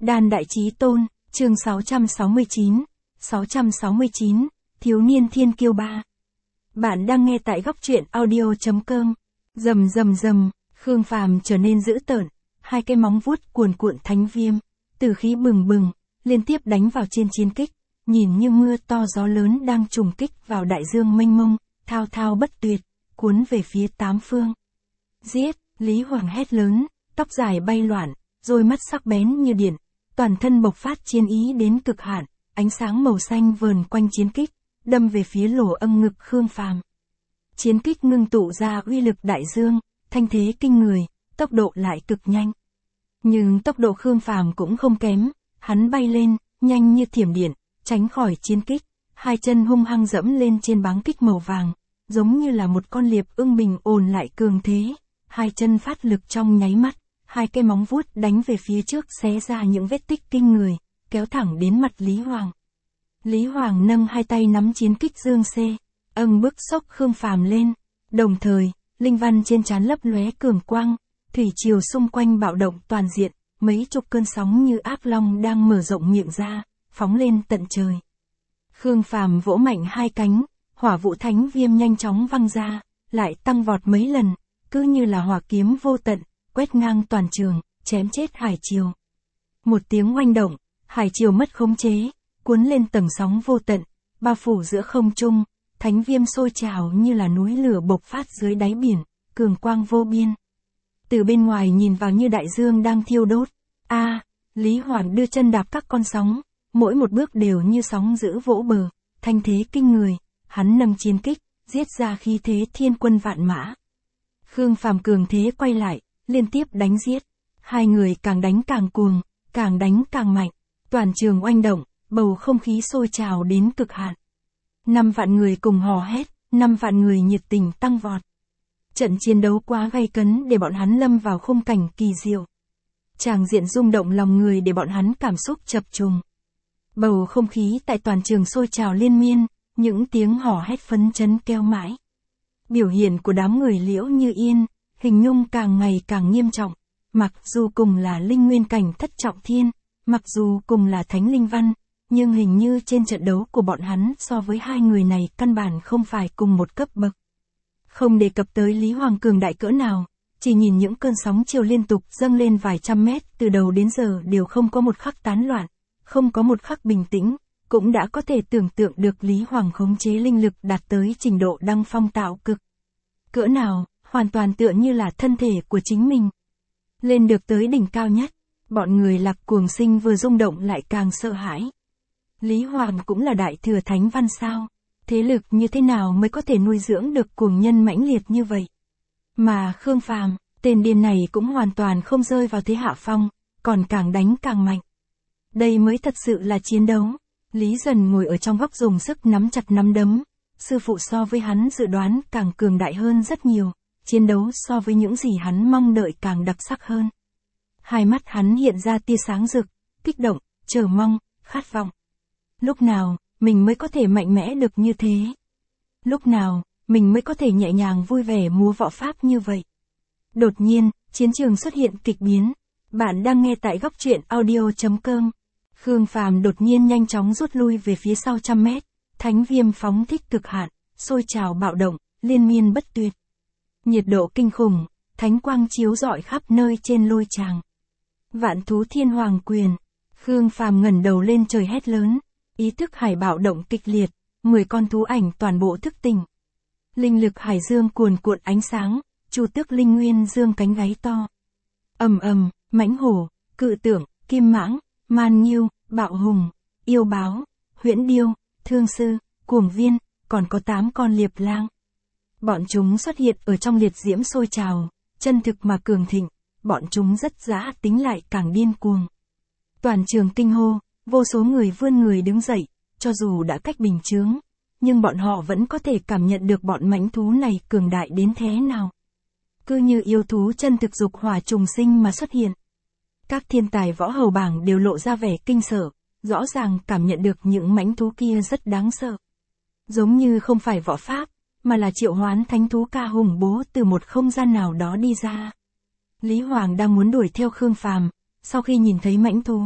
Đan Đại Chí Tôn, chương 669, Thiếu niên thiên kiêu 3. Bạn đang nghe tại góc truyện audio.com. Rầm rầm rầm, Khương Phàm trở nên dữ tợn, hai cái móng vuốt cuồn cuộn thánh viêm, tử khí bừng bừng, liên tiếp đánh vào trên chiến kích, nhìn như mưa to gió lớn đang trùng kích vào đại dương mênh mông, thao thao bất tuyệt, cuốn về phía tám phương. Giết, Lý Hoàng hét lớn, tóc dài bay loạn, đôi mắt sắc bén như điện, toàn thân bộc phát chiến ý đến cực hạn, ánh sáng màu xanh vờn quanh chiến kích, đâm về phía lỗ âm ngực Khương Phàm. Chiến kích ngưng tụ ra uy lực đại dương, thanh thế kinh người, tốc độ lại cực nhanh. Nhưng tốc độ Khương Phàm cũng không kém, hắn bay lên, nhanh như thiểm điện, tránh khỏi chiến kích, hai chân hung hăng dẫm lên trên báng kích màu vàng, giống như là một con liệp ưng bình ổn lại cường thế, hai chân phát lực trong nháy mắt, hai cái móng vuốt đánh về phía trước xé ra những vết tích kinh người, kéo thẳng đến mặt Lý Hoàng. Lý Hoàng nâng hai tay nắm chiến kích dương xê, bức xốc Khương Phàm lên, đồng thời, linh văn trên trán lấp lóe cường quang, thủy triều xung quanh bạo động toàn diện, mấy chục cơn sóng như ác long đang mở rộng miệng ra, phóng lên tận trời. Khương Phàm vỗ mạnh hai cánh, hỏa vụ thánh viêm nhanh chóng văng ra, lại tăng vọt mấy lần, cứ như là hỏa kiếm vô tận, quét ngang toàn trường, chém chết hải triều. Một tiếng oanh động, hải triều mất khống chế, cuốn lên tầng sóng vô tận, bao phủ giữa không trung, thánh viêm sôi trào như là núi lửa bộc phát dưới đáy biển, cường quang vô biên. Từ bên ngoài nhìn vào như đại dương đang thiêu đốt. Lý Hoàng đưa chân đạp các con sóng, mỗi một bước đều như sóng dữ vỗ bờ, thanh thế kinh người, hắn nâng chiến kích, giết ra khí thế thiên quân vạn mã. Khương Phàm cường thế quay lại, liên tiếp đánh giết, hai người càng đánh càng cuồng, càng đánh càng mạnh, toàn trường oanh động, bầu không khí sôi trào đến cực hạn. 5 vạn người cùng hò hét, 5 vạn người nhiệt tình tăng vọt. Trận chiến đấu quá gay cấn để bọn hắn lâm vào khung cảnh kỳ diệu. Tràng diện rung động lòng người để bọn hắn cảm xúc chập trùng. Bầu không khí tại toàn trường sôi trào liên miên, những tiếng hò hét phấn chấn kêu mãi. Biểu hiện của đám người Liễu Như Yên, Hình Nhung càng ngày càng nghiêm trọng, mặc dù cùng là linh nguyên cảnh thất trọng thiên, mặc dù cùng là thánh linh văn, nhưng hình như trên trận đấu của bọn hắn so với hai người này căn bản không phải cùng một cấp bậc. Không đề cập tới Lý Hoàng cường đại cỡ nào, chỉ nhìn những cơn sóng chiều liên tục dâng lên vài trăm mét từ đầu đến giờ đều không có một khắc tán loạn, không có một khắc bình tĩnh, cũng đã có thể tưởng tượng được Lý Hoàng khống chế linh lực đạt tới trình độ đăng phong tạo cực. Cỡ nào, hoàn toàn tựa như là thân thể của chính mình. Lên được tới đỉnh cao nhất, bọn người Lạc Cuồng Sinh vừa rung động lại càng sợ hãi. Lý Hoàng cũng là đại thừa thánh văn sao? Thế lực như thế nào mới có thể nuôi dưỡng được cuồng nhân mãnh liệt như vậy? Mà Khương Phàm, tên điên này cũng hoàn toàn không rơi vào thế hạ phong, còn càng đánh càng mạnh. Đây mới thật sự là chiến đấu. Lý Dần ngồi ở trong góc dùng sức nắm chặt nắm đấm. Sư phụ so với hắn dự đoán càng cường đại hơn rất nhiều, chiến đấu so với những gì hắn mong đợi càng đặc sắc hơn. Hai mắt hắn hiện ra tia sáng rực, kích động, chờ mong, khát vọng. Lúc nào, mình mới có thể mạnh mẽ được như thế? Lúc nào, mình mới có thể nhẹ nhàng vui vẻ múa võ pháp như vậy? Đột nhiên, chiến trường xuất hiện kịch biến. Bạn đang nghe tại góc truyện audio.com. Khương Phàm đột nhiên nhanh chóng rút lui về phía sau trăm mét. Thánh viêm phóng thích cực hạn, sôi trào bạo động, liên miên bất tuyệt. Nhiệt độ kinh khủng, thánh quang chiếu rọi khắp nơi trên lôi tràng. Vạn thú thiên hoàng quyền. Khương Phàm ngẩng đầu lên trời hét lớn. Ý thức hải bạo động kịch liệt, 10 con thú ảnh toàn bộ thức tỉnh. Linh lực hải dương cuồn cuộn ánh sáng, Chu Tước linh nguyên dương cánh gáy to. Mãnh hổ, cự tượng, kim mãng, man nghiêu, bạo hùng, yêu báo, huyễn điêu, thương sư, cuồng viên, còn có 8 con liệp lang. Bọn chúng xuất hiện ở trong liệt diễm sôi trào, chân thực mà cường thịnh, bọn chúng rất dã tính lại càng điên cuồng. Toàn trường kinh hô, vô số người vươn người đứng dậy, cho dù đã cách bình chướng, nhưng bọn họ vẫn có thể cảm nhận được bọn mãnh thú này cường đại đến thế nào. Cứ như yêu thú chân thực dục hỏa trùng sinh mà xuất hiện. Các thiên tài võ hầu bảng đều lộ ra vẻ kinh sợ, rõ ràng cảm nhận được những mãnh thú kia rất đáng sợ. Giống như không phải võ pháp, mà là triệu hoán thánh thú ca hùng bố từ một không gian nào đó đi ra. Lý Hoàng đang muốn đuổi theo Khương Phàm, sau khi nhìn thấy mãnh thú,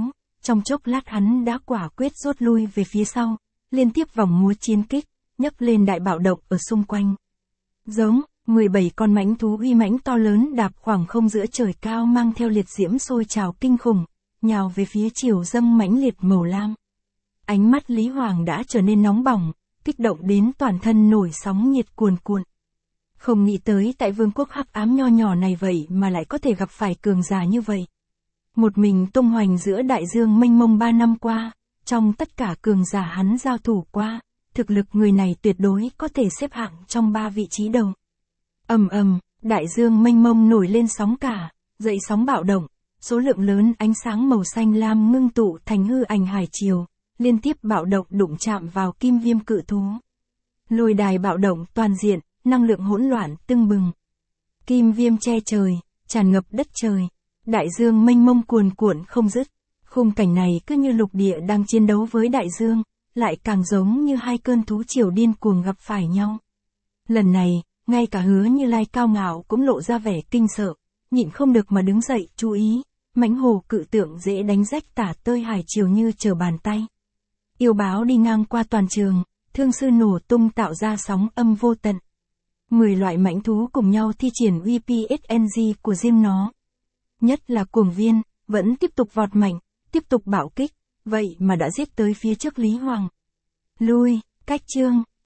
Trong chốc lát hắn đã quả quyết rút lui về phía sau, liên tiếp vòng múa chiến kích, nhấc lên đại bạo động ở xung quanh. Giống, 17 con mãnh thú uy mãnh to lớn đạp khoảng không giữa trời cao mang theo liệt diễm sôi trào kinh khủng, nhào về phía chiều dâng mãnh liệt màu lam. Ánh mắt Lý Hoàng đã trở nên nóng bỏng, kích động đến toàn thân nổi sóng nhiệt cuồn cuộn. Không nghĩ tới tại vương quốc hắc ám nho nhỏ này vậy mà lại có thể gặp phải cường giả như vậy. Một mình tung hoành giữa đại dương mênh mông 3 năm qua, trong tất cả cường giả hắn giao thủ qua, thực lực người này tuyệt đối có thể xếp hạng trong 3 vị trí đầu. Ầm ầm, đại dương mênh mông nổi lên sóng cả, dậy sóng bạo động, số lượng lớn ánh sáng màu xanh lam ngưng tụ thành hư ảnh hải triều, liên tiếp bạo động đụng chạm vào kim viêm cự thú. Lôi đài bạo động toàn diện, năng lượng hỗn loạn tưng bừng. Kim viêm che trời, tràn ngập đất trời, đại dương mênh mông cuồn cuộn không dứt. Khung cảnh này cứ như lục địa đang chiến đấu với đại dương, lại càng giống như hai cơn thú triều điên cuồng gặp phải nhau. Lần này, ngay cả Hứa Như Lai cao ngạo cũng lộ ra vẻ kinh sợ, nhịn không được mà đứng dậy chú ý, mãnh hồ cự tượng dễ đánh rách tả tơi hải triều như trở bàn tay. Yêu báo đi ngang qua toàn trường, thương sư nổ tung tạo ra sóng âm vô tận. 10 loại mãnh thú cùng nhau thi triển uy PSNG của riêng nó. Nhất là cuồng viên, vẫn tiếp tục vọt mạnh, tiếp tục bạo kích, vậy mà đã giết tới phía trước Lý Hoàng. Lui, cách chương.